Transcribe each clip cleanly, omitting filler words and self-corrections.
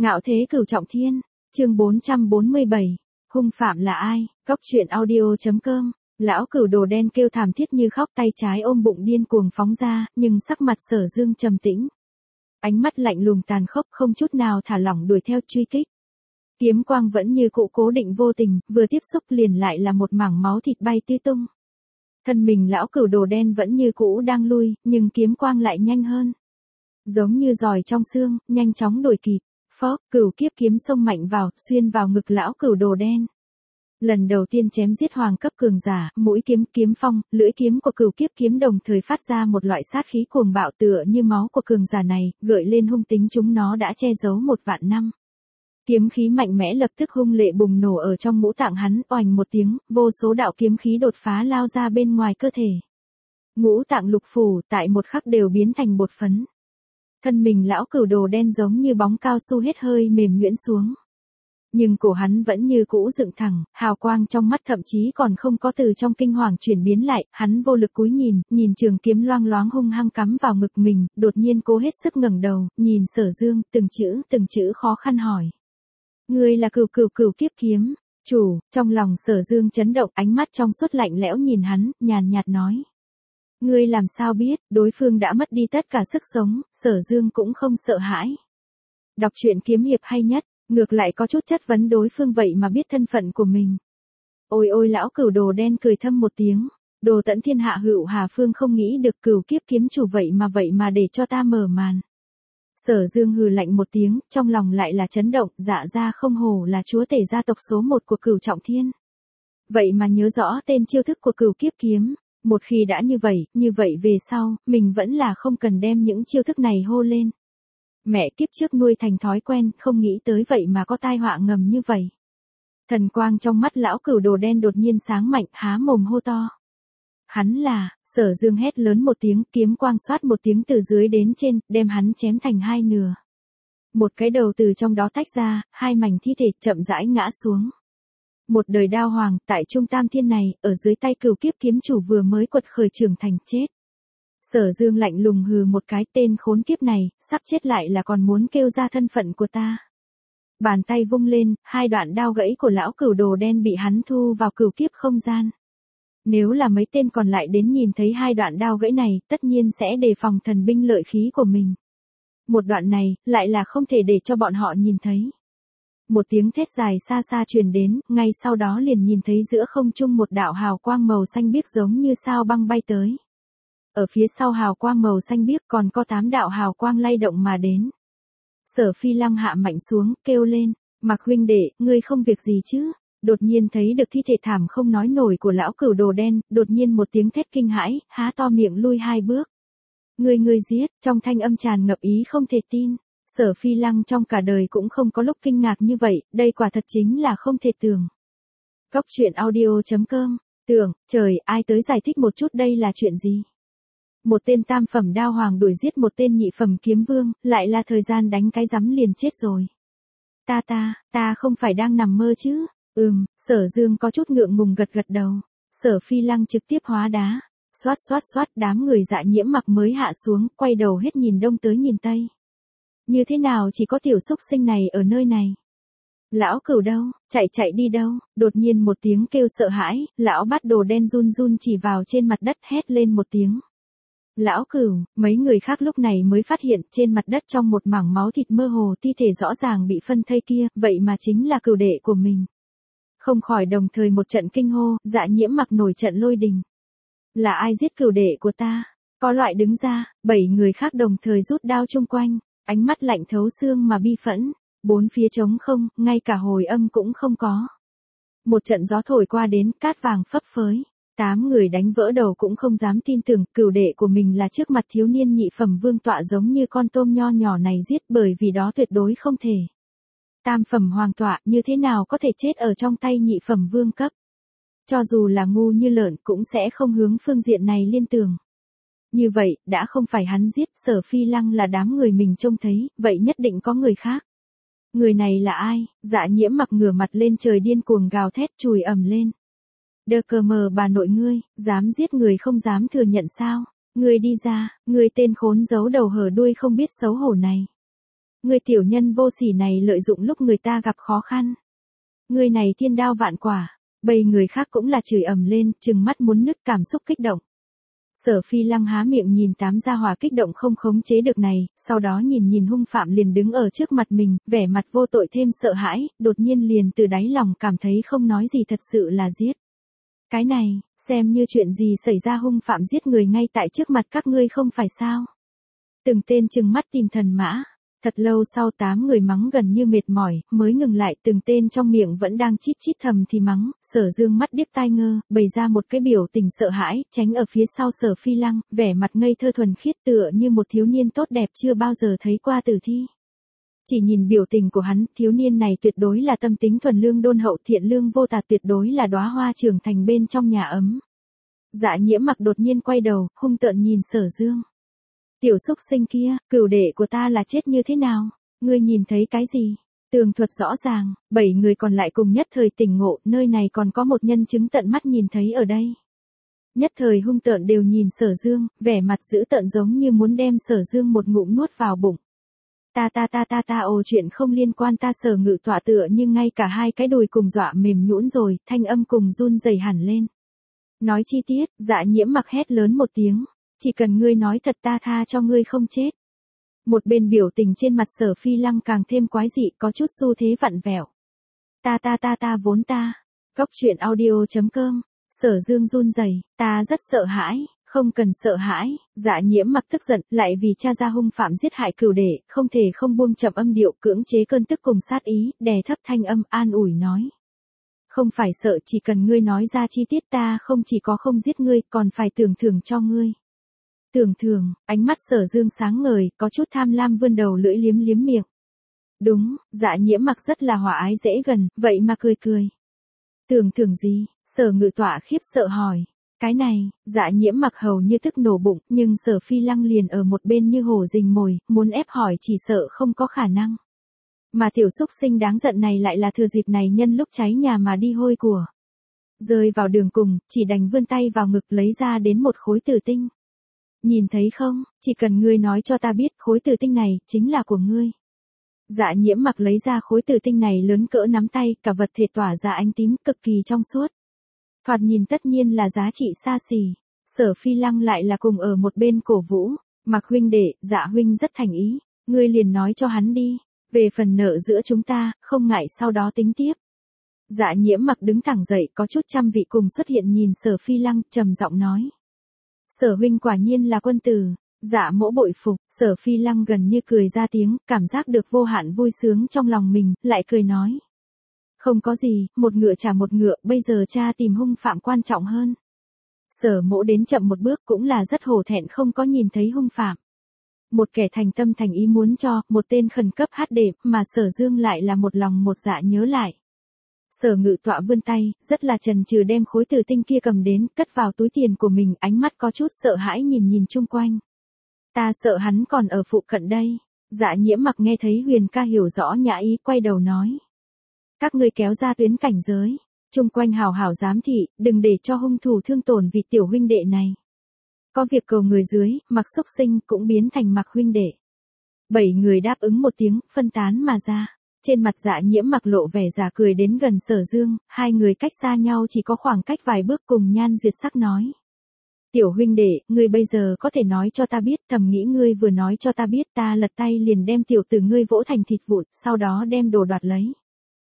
Ngạo thế cửu trọng thiên, chương 447, hung phạm là ai, Cóc truyện audio.com, lão cửu đồ đen kêu thảm thiết như khóc, tay trái ôm bụng điên cuồng phóng ra, nhưng sắc mặt Sở Dương trầm tĩnh. Ánh mắt lạnh lùng tàn khốc, không chút nào thả lỏng đuổi theo truy kích. Kiếm quang vẫn như cũ cố định vô tình, vừa tiếp xúc liền lại là một mảng máu thịt bay tứ tung. Thân mình lão cửu đồ đen vẫn như cũ đang lui, nhưng kiếm quang lại nhanh hơn. Giống như giòi trong xương, nhanh chóng đuổi kịp. Phốc, cửu kiếp kiếm xông mạnh vào, xuyên vào ngực lão cửu đồ đen. Lần đầu tiên chém giết hoàng cấp cường giả, mũi kiếm, kiếm phong, lưỡi kiếm của cửu kiếp kiếm đồng thời phát ra một loại sát khí cuồng bạo tựa như máu của cường giả này, gợi lên hung tính chúng nó đã che giấu 1.000 năm. Kiếm khí mạnh mẽ lập tức hung lệ bùng nổ ở trong ngũ tạng hắn, oành một tiếng, vô số đạo kiếm khí đột phá lao ra bên ngoài cơ thể. Ngũ tạng lục phủ tại một khắc đều biến thành bột phấn. Thân mình lão cửu đồ đen giống như bóng cao su hết hơi mềm nhuyễn xuống. Nhưng cổ hắn vẫn như cũ dựng thẳng, hào quang trong mắt thậm chí còn không có từ trong kinh hoàng chuyển biến lại, hắn vô lực cúi nhìn trường kiếm loang loáng hung hăng cắm vào ngực mình, đột nhiên cố hết sức ngẩng đầu, nhìn Sở Dương, từng chữ khó khăn hỏi. Ngươi là cửu kiếp kiếm, chủ, trong lòng Sở Dương chấn động, ánh mắt trong suốt lạnh lẽo nhìn hắn, nhàn nhạt nói. Ngươi làm sao biết, đối phương đã mất đi tất cả sức sống, Sở Dương cũng không sợ hãi. Đọc truyện kiếm hiệp hay nhất, ngược lại có chút chất vấn đối phương vậy mà biết thân phận của mình. Ôi lão cửu đồ đen cười thâm một tiếng, đồ tận thiên hạ hữu hà phương không nghĩ được cửu kiếp kiếm chủ vậy mà để cho ta mở màn. Sở Dương hừ lạnh một tiếng, trong lòng lại là chấn động, dạ ra không hổ là chúa tể gia tộc số 1 của cửu trọng thiên. Vậy mà nhớ rõ tên chiêu thức của cửu kiếp kiếm. Một khi đã như vậy về sau, mình vẫn là không cần đem những chiêu thức này hô lên. Mẹ kiếp trước nuôi thành thói quen, không nghĩ tới vậy mà có tai họa ngầm như vậy. Thần quang trong mắt lão cửu đồ đen đột nhiên sáng mạnh, há mồm hô to. Hắn là, Sở Dương hét lớn một tiếng, kiếm quang xoát một tiếng từ dưới đến trên, đem hắn chém thành hai nửa. Một cái đầu từ trong đó tách ra, hai mảnh thi thể chậm rãi ngã xuống. Một đời đao hoàng, tại trung tam thiên này, ở dưới tay cửu kiếp kiếm chủ vừa mới quật khởi trưởng thành chết. Sở Dương lạnh lùng hừ một cái, tên khốn kiếp này, sắp chết lại là còn muốn kêu ra thân phận của ta. Bàn tay vung lên, hai đoạn đao gãy của lão cửu đồ đen bị hắn thu vào cửu kiếp không gian. Nếu là mấy tên còn lại đến nhìn thấy hai đoạn đao gãy này, tất nhiên sẽ đề phòng thần binh lợi khí của mình. Một đoạn này, lại là không thể để cho bọn họ nhìn thấy. Một tiếng thét dài xa xa truyền đến, ngay sau đó liền nhìn thấy giữa không trung một đạo hào quang màu xanh biếc giống như sao băng bay tới. Ở phía sau hào quang màu xanh biếc còn có 8 đạo hào quang lay động mà đến. Sở Phi Lăng hạ mạnh xuống, kêu lên, Mạc huynh đệ, ngươi không việc gì chứ? Đột nhiên thấy được thi thể thảm không nói nổi của lão cửu đồ đen, đột nhiên một tiếng thét kinh hãi, há to miệng lui 2 bước. Ngươi giết, trong thanh âm tràn ngập ý không thể tin. Sở Phi Lăng trong cả đời cũng không có lúc kinh ngạc như vậy, đây quả thật chính là không thể tưởng. Cóc truyện audio.com, tưởng, trời, ai tới giải thích một chút đây là chuyện gì? Một tên tam phẩm đao hoàng đuổi giết một tên nhị phẩm kiếm vương, lại là thời gian đánh cái rắm liền chết rồi. Ta không phải đang nằm mơ chứ? Sở Dương có chút ngượng ngùng gật đầu. Sở Phi Lăng trực tiếp hóa đá. Xoát, đám người dạ nhiễm mặc mới hạ xuống, quay đầu hết nhìn đông tới nhìn tây. Như thế nào chỉ có tiểu xúc sinh này ở nơi này? Lão cửu đâu, chạy đi đâu? Đột nhiên một tiếng kêu sợ hãi, lão bắt đồ đen run chỉ vào trên mặt đất hét lên một tiếng. Lão cửu, mấy người khác lúc này mới phát hiện trên mặt đất trong một mảng máu thịt mơ hồ thi thể rõ ràng bị phân thây kia, vậy mà chính là cửu đệ của mình. Không khỏi đồng thời một trận kinh hô, dạ nhiễm mặc nổi trận lôi đình. Là ai giết cửu đệ của ta? Có loại đứng ra, 7 người khác đồng thời rút đao chung quanh, ánh mắt lạnh thấu xương mà bi phẫn, bốn phía trống không, ngay cả hồi âm cũng không có. Một trận gió thổi qua đến, cát vàng phấp phới. 8 người đánh vỡ đầu cũng không dám tin tưởng cửu đệ của mình là trước mặt thiếu niên nhị phẩm vương tọa giống như con tôm nho nhỏ này giết, bởi vì đó tuyệt đối không thể. Tam phẩm hoàng tọa như thế nào có thể chết ở trong tay nhị phẩm vương cấp. Cho dù là ngu như lợn cũng sẽ không hướng phương diện này liên tưởng. Như vậy, đã không phải hắn giết, Sở Phi Lăng là đám người mình trông thấy, vậy nhất định có người khác. Người này là ai? Dạ nhiễm mặc ngửa mặt lên trời điên cuồng gào thét chùi ầm lên. Đơ cờ mờ bà nội ngươi, dám giết người không dám thừa nhận sao? Ngươi đi ra, ngươi tên khốn giấu đầu hở đuôi không biết xấu hổ này. Ngươi tiểu nhân vô sỉ này lợi dụng lúc người ta gặp khó khăn. Ngươi này thiên đao vạn quả. Bầy người khác cũng là chửi ầm lên, trừng mắt muốn nứt, cảm xúc kích động. Sở Phi Lăng há miệng nhìn tám gia hỏa kích động không khống chế được này, sau đó nhìn hung phạm liền đứng ở trước mặt mình, vẻ mặt vô tội thêm sợ hãi, đột nhiên liền từ đáy lòng cảm thấy không nói gì thật sự là giết. Cái này, xem như chuyện gì xảy ra, hung phạm giết người ngay tại trước mặt các ngươi không phải sao. Từng tên trừng mắt tìm thần mã. Thật lâu sau 8 người mắng gần như mệt mỏi, mới ngừng lại, từng tên trong miệng vẫn đang chít chít thầm thì mắng, Sở Dương mắt điếc tai ngơ, bày ra một cái biểu tình sợ hãi, tránh ở phía sau Sở Phi Lăng, vẻ mặt ngây thơ thuần khiết tựa như một thiếu niên tốt đẹp chưa bao giờ thấy qua tử thi. Chỉ nhìn biểu tình của hắn, thiếu niên này tuyệt đối là tâm tính thuần lương đôn hậu thiện lương vô tà, tuyệt đối là đóa hoa trưởng thành bên trong nhà ấm. Dạ Nhiễm Mặc đột nhiên quay đầu, hung tợn nhìn Sở Dương. Tiểu xúc sinh kia, cửu đệ của ta là chết như thế nào? Ngươi nhìn thấy cái gì? Tường thuật rõ ràng, 7 người còn lại cùng nhất thời tỉnh ngộ, nơi này còn có một nhân chứng tận mắt nhìn thấy ở đây. Nhất thời hung tợn đều nhìn Sở Dương, vẻ mặt dữ tợn giống như muốn đem Sở Dương một ngụm nuốt vào bụng. Ồ, chuyện không liên quan ta. Sở Ngự Tọa tựa nhưng ngay cả hai cái đùi cùng dọa mềm nhũn rồi, thanh âm cùng run rẩy hẳn lên. Nói chi tiết, Dạ Nhiễm Mặc hét lớn một tiếng. Chỉ cần ngươi nói thật ta tha cho ngươi không chết. Một bên biểu tình trên mặt Sở Phi Lăng càng thêm quái dị, có chút xu thế vặn vẹo. Vốn ta. Góc truyện audio.com. Sở Dương run rẩy, ta rất sợ hãi, không cần sợ hãi. Dạ Nhiễm Mặc tức giận, lại vì cha ra hung phạm giết hại cửu đệ, không thể không buông chậm âm điệu, cưỡng chế cơn tức cùng sát ý, đè thấp thanh âm, an ủi nói. Không phải sợ, chỉ cần ngươi nói ra chi tiết ta không chỉ có không giết ngươi, còn phải tưởng thưởng cho ngươi. Tưởng thưởng, ánh mắt Sở Dương sáng ngời, có chút tham lam vươn đầu lưỡi liếm miệng. Đúng, Dạ Nhiễm Mặc rất là hòa ái dễ gần, vậy mà cười. Tưởng thưởng gì? Sở Ngự Tọa khiếp sợ hỏi. Cái này, Dạ Nhiễm Mặc hầu như tức nổ bụng, nhưng Sở Phi Lăng liền ở một bên như hổ rình mồi, muốn ép hỏi chỉ sợ không có khả năng. Mà tiểu xúc sinh đáng giận này lại là thừa dịp này nhân lúc cháy nhà mà đi hôi của. Rơi vào đường cùng, chỉ đành vươn tay vào ngực lấy ra đến một khối tử tinh. Nhìn thấy không, chỉ cần ngươi nói cho ta biết khối tử tinh này chính là của ngươi. Dạ Nhiễm Mặc lấy ra khối tử tinh này lớn cỡ nắm tay, cả vật thể tỏa ra ánh tím cực kỳ trong suốt. Thoạt nhìn tất nhiên là giá trị xa xỉ. Sở Phi Lăng lại là cùng ở một bên cổ vũ. Mặc huynh đệ, Dạ huynh rất thành ý, ngươi liền nói cho hắn đi. Về phần nợ giữa chúng ta, không ngại sau đó tính tiếp. Dạ Nhiễm Mặc đứng thẳng dậy, có chút trăm vị cùng xuất hiện nhìn Sở Phi Lăng, trầm giọng nói. Sở huynh quả nhiên là quân tử. Dạ mỗ bội phục. Sở Phi Lăng gần như cười ra tiếng, cảm giác được vô hạn vui sướng trong lòng mình, lại cười nói. Không có gì, một ngựa trả một ngựa, bây giờ cha tìm hung phạm quan trọng hơn. Sở mỗ đến chậm một bước cũng là rất hổ thẹn không có nhìn thấy hung phạm. Một kẻ thành tâm thành ý muốn cho, một tên khẩn cấp hát đệm, mà Sở Dương lại là một lòng một dạ nhớ lại. Sở Ngự Tọa vươn tay, rất là chần chừ đem khối tử tinh kia cầm đến, cất vào túi tiền của mình, ánh mắt có chút sợ hãi nhìn chung quanh. Ta sợ hắn còn ở phụ cận đây. Dạ Nhiễm Mặc nghe thấy Huyền ca hiểu rõ nhã ý, quay đầu nói. Các ngươi kéo ra tuyến cảnh giới. Chung quanh hào hảo giám thị, đừng để cho hung thủ thương tổn vị tiểu huynh đệ này. Có việc cầu người dưới, Mặc xúc sinh cũng biến thành Mặc huynh đệ. 7 người đáp ứng một tiếng, phân tán mà ra. Trên mặt Dạ Nhiễm Mặc lộ vẻ giả cười đến gần Sở Dương, hai người cách xa nhau chỉ có khoảng cách vài bước, cùng nhan duyệt sắc nói. Tiểu huynh đệ, ngươi bây giờ có thể nói cho ta biết, thầm nghĩ ngươi vừa nói cho ta biết ta lật tay liền đem tiểu tử ngươi vỗ thành thịt vụn, sau đó đem đồ đoạt lấy.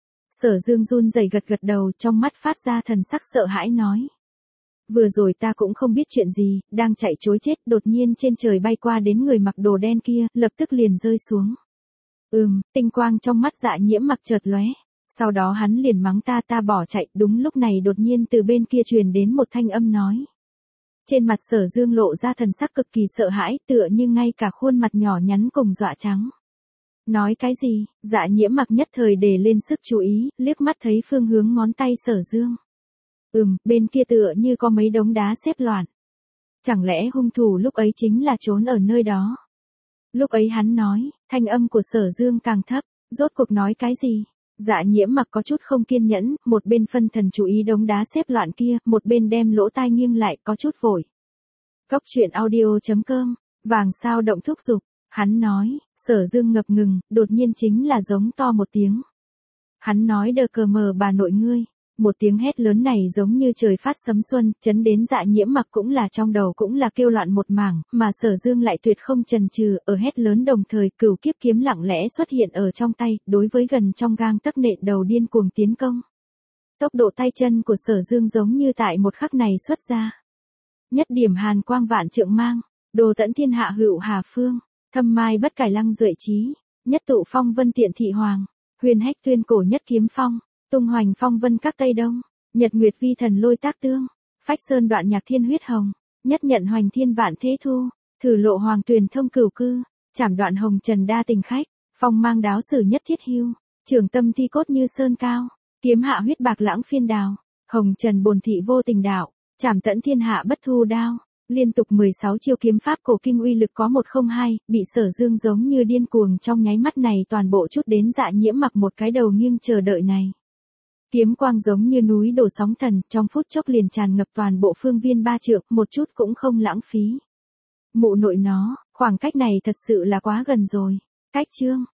Sở Dương run rẩy gật đầu, trong mắt phát ra thần sắc sợ hãi nói. Vừa rồi ta cũng không biết chuyện gì, đang chạy trối chết, đột nhiên trên trời bay qua đến người mặc đồ đen kia, lập tức liền rơi xuống. Tinh quang trong mắt Dạ Nhiễm Mặc chợt lóe. Sau đó hắn liền mắng ta bỏ chạy, đúng lúc này đột nhiên từ bên kia truyền đến một thanh âm nói. Trên mặt Sở Dương lộ ra thần sắc cực kỳ sợ hãi, tựa như ngay cả khuôn mặt nhỏ nhắn cùng dọa trắng. Nói cái gì? Dạ Nhiễm Mặc nhất thời để lên sức chú ý, liếc mắt thấy phương hướng ngón tay Sở Dương. Bên kia tựa như có mấy đống đá xếp loạn. Chẳng lẽ hung thủ lúc ấy chính là trốn ở nơi đó? Lúc ấy hắn nói, thanh âm của Sở Dương càng thấp, rốt cuộc nói cái gì? Dạ Nhiễm Mặc có chút không kiên nhẫn, một bên phân thần chú ý đống đá xếp loạn kia, một bên đem lỗ tai nghiêng lại, có chút vội. Góc truyện audio.com, vàng sao động thúc giục. Hắn nói, Sở Dương ngập ngừng, đột nhiên chính là giống to một tiếng. Hắn nói đờ cờ mờ bà nội ngươi. Một tiếng hét lớn này giống như trời phát sấm xuân, chấn đến Dạ Nhiễm Mặc cũng là trong đầu cũng là kêu loạn một mảng, mà Sở Dương lại tuyệt không chần chừ, ở hét lớn đồng thời cửu kiếp kiếm lặng lẽ xuất hiện ở trong tay, đối với gần trong gang tấc nện đầu điên cuồng tiến công. Tốc độ tay chân của Sở Dương giống như tại một khắc này xuất ra. Nhất điểm hàn quang vạn trượng mang, đồ tẫn thiên hạ hữu hà phương, thâm mai bất cải lăng duệ trí, nhất tụ phong vân tiện thị hoàng, huyền hách tuyên cổ nhất kiếm phong, tung hoành phong vân các Tây Đông, nhật nguyệt vi thần lôi tác tương, phách sơn đoạn nhạc thiên huyết hồng, nhất nhận hoành thiên vạn thế thu, thử lộ hoàng tuyền thông cửu cư, chảm đoạn hồng trần đa tình khách, phong mang đáo sử nhất thiết hưu, trường tâm thi cốt như sơn cao, kiếm hạ huyết bạc lãng phiên đào, hồng trần bồn thị vô tình đạo, chảm tẫn thiên hạ bất thu đao. Liên tục 16 chiêu kiếm pháp cổ kim uy lực có 102, bị Sở Dương giống như điên cuồng trong nháy mắt này toàn bộ chút đến Dạ Nhiễm Mặc một cái đầu nghiêng chờ đợi này. Kiếm quang giống như núi đổ sóng thần, trong phút chốc liền tràn ngập toàn bộ phương viên 3 trượng, một chút cũng không lãng phí. Mụ nội nó, khoảng cách này thật sự là quá gần rồi. Cách chương